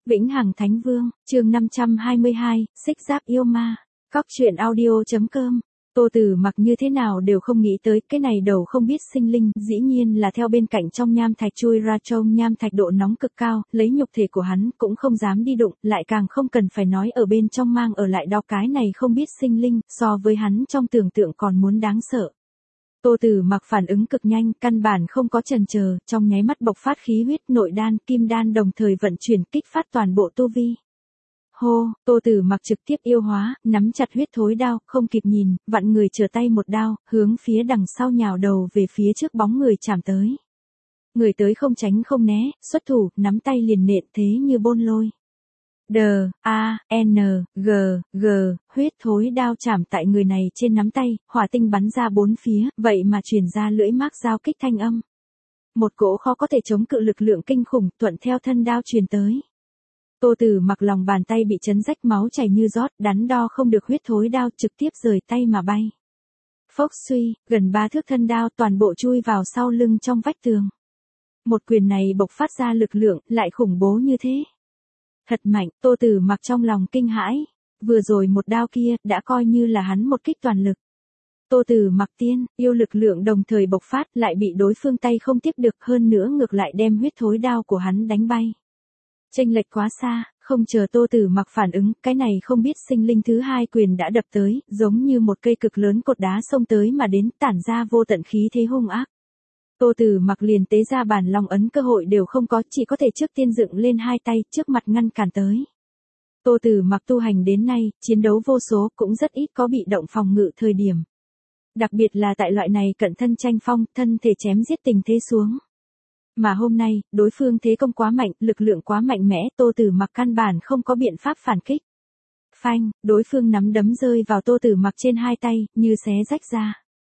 Vĩnh Hằng Thánh Vương, chương 522, xích giáp yêu ma. Cóc truyện audio.com. Tô Tử Mặc như thế nào đều không nghĩ tới, cái này đầu không biết sinh linh, dĩ nhiên là theo bên cạnh trong nham thạch chui ra. Trong nham thạch độ nóng cực cao, lấy nhục thể của hắn cũng không dám đi đụng, lại càng không cần phải nói ở bên trong mang ở lại đau, cái này không biết sinh linh, so với hắn trong tưởng tượng còn muốn đáng sợ. Tô Tử Mặc phản ứng cực nhanh, căn bản không có chần chờ, trong nháy mắt bộc phát khí huyết, nội đan, kim đan đồng thời vận chuyển, kích phát toàn bộ tu vi. Hô, Tô Tử Mặc trực tiếp yêu hóa, nắm chặt huyết thối đao, không kịp nhìn, vặn người trở tay một đao, hướng phía đằng sau nhào đầu về phía trước bóng người chạm tới. Người tới không tránh không né, xuất thủ, nắm tay liền nện thế như bôn lôi. Huyết thối đao chạm tại người này trên nắm tay, hỏa tinh bắn ra bốn phía, vậy mà truyền ra lưỡi mác giao kích thanh âm. Một cỗ khó có thể chống cự lực lượng kinh khủng thuận theo thân đao truyền tới. Tô Tử Mặc lòng bàn tay bị chấn rách, máu chảy như rót, đắn đo không được, huyết thối đao trực tiếp rời tay mà bay. Phốc suy, gần 3 thước thân đao toàn bộ chui vào sau lưng trong vách tường. Một quyền này bộc phát ra lực lượng, lại khủng bố như thế. Thật mạnh, Tô Tử Mặc trong lòng kinh hãi. Vừa rồi một đao kia, đã coi như là hắn một kích toàn lực. Tô Tử Mặc tiên, yêu lực lượng đồng thời bộc phát, lại bị đối phương tay không tiếp được, hơn nữa ngược lại đem huyết thối đao của hắn đánh bay. Chênh lệch quá xa, không chờ Tô Tử Mặc phản ứng, cái này không biết sinh linh thứ hai quyền đã đập tới, giống như một cây cực lớn cột đá xông tới mà đến, tản ra vô tận khí thế hung ác. Tô Tử Mặc liền tế ra bản long ấn, cơ hội đều không có, chỉ có thể trước tiên dựng lên hai tay, trước mặt ngăn cản tới. Tô Tử Mặc tu hành đến nay, chiến đấu vô số, cũng rất ít có bị động phòng ngự thời điểm. Đặc biệt là tại loại này cận thân tranh phong, thân thể chém giết tình thế xuống. Mà hôm nay, đối phương thế công quá mạnh, lực lượng quá mạnh mẽ, Tô Tử Mặc căn bản không có biện pháp phản kích. Phanh, đối phương nắm đấm rơi vào Tô Tử Mặc trên hai tay, như xé rách ra.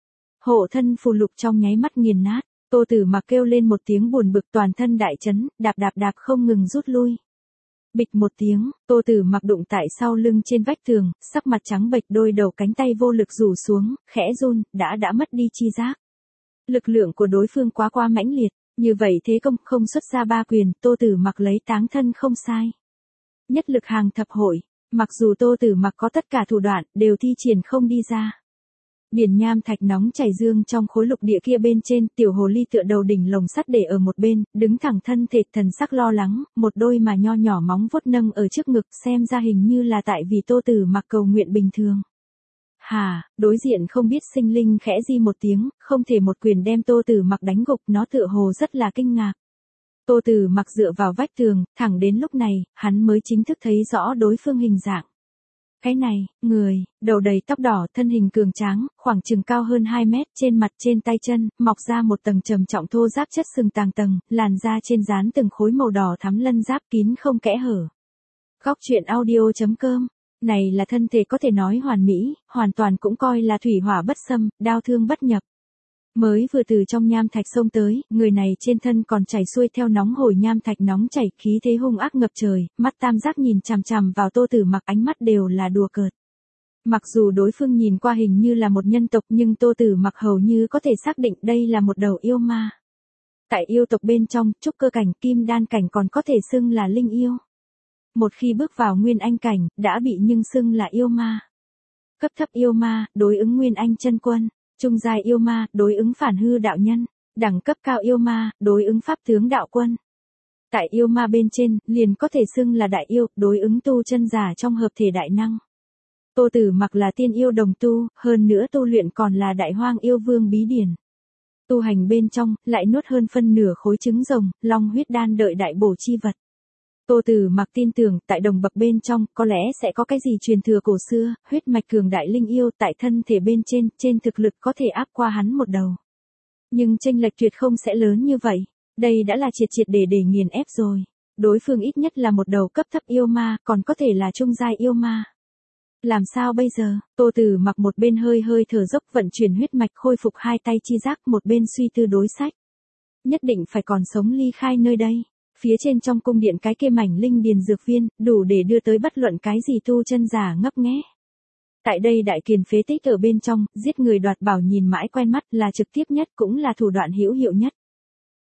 Hộ thân phù lục trong nháy mắt nghiền nát, Tô Tử Mặc kêu lên một tiếng buồn bực, toàn thân đại chấn, đạp không ngừng rút lui. Bịch một tiếng, Tô Tử Mặc đụng tại sau lưng trên vách tường, sắc mặt trắng bệch, đôi đầu cánh tay vô lực rủ xuống, khẽ run, đã mất đi chi giác. Lực lượng của đối phương quá mãnh liệt. Như vậy thế công không xuất ra ba quyền, Tô Tử Mặc lấy táng thân không sai. Nhất lực hàng thập hội, mặc dù Tô Tử Mặc có tất cả thủ đoạn, đều thi triển không đi ra. Biển nham thạch nóng chảy dương trong khối lục địa kia bên trên, tiểu hồ ly tựa đầu đỉnh lồng sắt để ở một bên, đứng thẳng thân thể, thần sắc lo lắng, một đôi mà nho nhỏ móng vuốt nâng ở trước ngực, xem ra hình như là tại vì Tô Tử Mặc cầu nguyện bình thường. Đối diện không biết sinh linh khẽ di một tiếng, không thể một quyền đem Tô Tử Mặc đánh gục, nó tựa hồ rất là kinh ngạc. Tô Tử Mặc dựa vào vách tường, thẳng đến lúc này, hắn mới chính thức thấy rõ đối phương hình dạng. Cái này, người, đầu đầy tóc đỏ, thân hình cường tráng, khoảng chừng cao hơn 2 mét, trên mặt trên tay chân, mọc ra một tầng trầm trọng thô giáp chất sừng tàng tầng, làn da trên dán từng khối màu đỏ thắm lân giáp kín không kẽ hở. Cóc truyện audio.com. Này là thân thể có thể nói hoàn mỹ, hoàn toàn cũng coi là thủy hỏa bất xâm, đao thương bất nhập. Mới vừa từ trong nham thạch xông tới, người này trên thân còn chảy xuôi theo nóng hổi nham thạch nóng chảy, khí thế hung ác ngập trời, mắt tam giác nhìn chằm chằm vào Tô Tử Mặc, ánh mắt đều là đùa cợt. Mặc dù đối phương nhìn qua hình như là một nhân tộc, nhưng Tô Tử Mặc hầu như có thể xác định đây là một đầu yêu ma. Tại yêu tộc bên trong, trúc cơ cảnh, kim đan cảnh còn có thể xưng là linh yêu. Một khi bước vào nguyên anh cảnh, đã bị nhưng xưng là yêu ma. Cấp thấp yêu ma, đối ứng nguyên anh chân quân. Trung giai yêu ma, đối ứng phản hư đạo nhân. Đẳng cấp cao yêu ma, đối ứng pháp tướng đạo quân. Tại yêu ma bên trên, liền có thể xưng là đại yêu, đối ứng tu chân giả trong hợp thể đại năng. Tô Tử Mặc là tiên yêu đồng tu, hơn nữa tu luyện còn là đại hoang yêu vương bí điển. Tu hành bên trong, lại nuốt hơn phân nửa khối trứng rồng, long huyết đan đợi đại bổ chi vật. Tô Tử Mặc tin tưởng, tại đồng bậc bên trong, có lẽ sẽ có cái gì truyền thừa cổ xưa, huyết mạch cường đại linh yêu, tại thân thể bên trên thực lực có thể áp qua hắn một đầu. Nhưng chênh lệch tuyệt không sẽ lớn như vậy, đây đã là triệt để nghiền ép rồi. Đối phương ít nhất là một đầu cấp thấp yêu ma, còn có thể là trung giai yêu ma. Làm sao bây giờ? Tô Tử Mặc một bên hơi thở dốc vận chuyển huyết mạch khôi phục hai tay chi giác, một bên suy tư đối sách. Nhất định phải còn sống ly khai nơi đây. Phía trên trong cung điện cái kia mảnh linh điền dược viên, đủ để đưa tới bất luận cái gì tu chân giả ngấp nghé. Tại đây đại kiền phế tích ở bên trong, giết người đoạt bảo nhìn mãi quen mắt, là trực tiếp nhất cũng là thủ đoạn hữu hiệu nhất.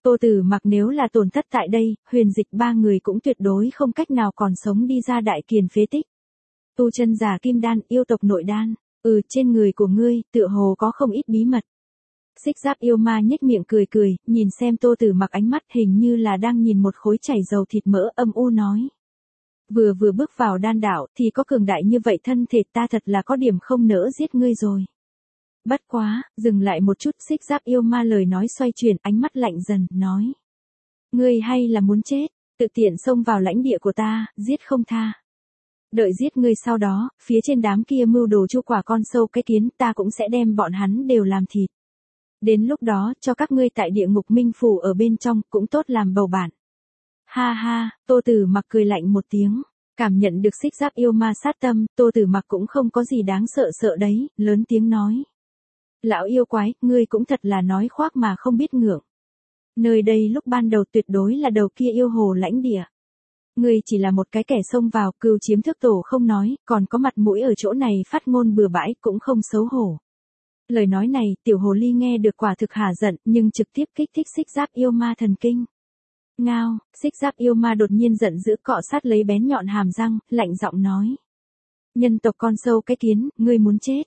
Tô Tử Mặc nếu là tổn thất tại đây, Huyền Dịch ba người cũng tuyệt đối không cách nào còn sống đi ra đại kiền phế tích. Tu chân giả kim đan, yêu tộc nội đan, trên người của ngươi, tựa hồ có không ít bí mật. Xích Giáp yêu ma nhếch miệng cười cười, nhìn xem Tô Tử Mặc ánh mắt hình như là đang nhìn một khối chảy dầu thịt mỡ, âm u nói. Vừa bước vào đan đạo thì có cường đại như vậy thân thể, ta thật là có điểm không nỡ giết ngươi rồi. Bất quá, dừng lại một chút, Xích Giáp yêu ma lời nói xoay chuyển, ánh mắt lạnh dần, nói. Ngươi hay là muốn chết, tự tiện xông vào lãnh địa của ta, giết không tha. Đợi giết ngươi sau đó, phía trên đám kia mưu đồ chu quả con sâu cái kiến, ta cũng sẽ đem bọn hắn đều làm thịt. Đến lúc đó, cho các ngươi tại địa ngục minh phủ ở bên trong, cũng tốt làm bầu bạn. Ha ha, Tô Tử Mặc cười lạnh một tiếng, cảm nhận được Xích Giáp yêu ma sát tâm, Tô Tử Mặc cũng không có gì đáng sợ đấy, lớn tiếng nói. Lão yêu quái, ngươi cũng thật là nói khoác mà không biết ngượng. Nơi đây lúc ban đầu tuyệt đối là đầu kia yêu hồ lãnh địa. Ngươi chỉ là một cái kẻ xông vào, cừu chiếm thức tổ không nói, còn có mặt mũi ở chỗ này phát ngôn bừa bãi, cũng không xấu hổ. Lời nói này, tiểu hồ ly nghe được quả thực hả giận, nhưng trực tiếp kích thích Xích Giáp yêu ma thần kinh. Ngao, Xích Giáp yêu ma đột nhiên giận dữ cọ sát lấy bén nhọn hàm răng, lạnh giọng nói. Nhân tộc con sâu cái kiến, ngươi muốn chết.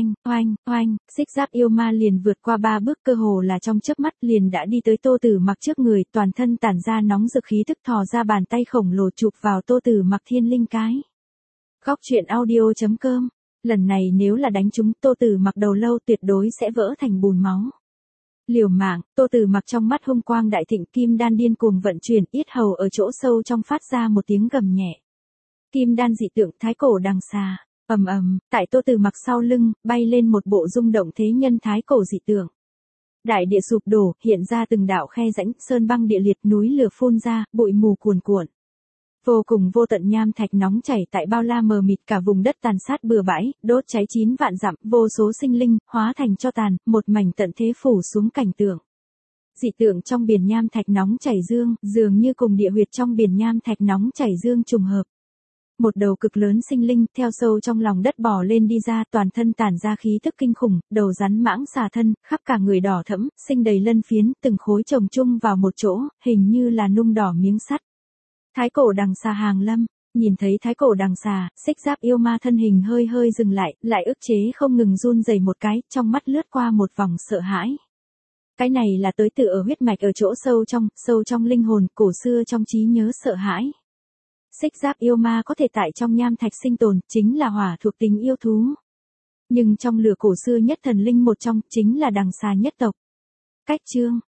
Oanh, Xích Giáp yêu ma liền vượt qua 3 bước, cơ hồ là trong chớp mắt liền đã đi tới Tô Tử Mặc trước người, toàn thân tản ra nóng rực khí tức, thò ra bàn tay khổng lồ chụp vào Tô Tử Mặc thiên linh cái. Góc truyện audio.com, lần này nếu là đánh trúng Tô Tử Mặc đầu lâu tuyệt đối sẽ vỡ thành bùn máu. Liều mạng, Tô Tử Mặc trong mắt hung quang đại thịnh, kim đan điên cuồng vận chuyển, yết hầu ở chỗ sâu trong phát ra một tiếng gầm nhẹ. Kim đan dị tượng thái cổ đằng xà. Ầm, tại Tô Tử Mặc sau lưng, bay lên một bộ rung động thế nhân thái cổ dị tượng. Đại địa sụp đổ, hiện ra từng đạo khe rãnh, sơn băng địa liệt, núi lửa phun ra, bụi mù cuồn cuộn. Vô cùng vô tận nham thạch nóng chảy tại bao la mờ mịt, cả vùng đất tàn sát bừa bãi, đốt cháy 9 vạn dặm, vô số sinh linh hóa thành tro tàn, một mảnh tận thế phủ xuống cảnh tượng. Dị tượng trong biển nham thạch nóng chảy dương, dường như cùng địa huyệt trong biển nham thạch nóng chảy dương trùng hợp. Một đầu cực lớn sinh linh theo sâu trong lòng đất bò lên đi ra, toàn thân tản ra khí tức kinh khủng, đầu rắn mãng xà thân, khắp cả người đỏ thẫm, sinh đầy lân phiến, từng khối chồng chung vào một chỗ, hình như là nung đỏ miếng sắt. Thái cổ đằng xà hàng lâm, nhìn thấy thái cổ đằng xà, Xích Giáp yêu ma thân hình hơi dừng lại ức chế không ngừng run rẩy một cái, trong mắt lướt qua một vòng sợ hãi. Cái này là tới từ ở huyết mạch ở chỗ sâu trong linh hồn, cổ xưa trong trí nhớ sợ hãi. Xích Giáp yêu ma có thể tại trong nham thạch sinh tồn, chính là hỏa thuộc tính yêu thú. Nhưng trong lửa cổ xưa nhất thần linh một trong, chính là đằng xà nhất tộc. Cách chương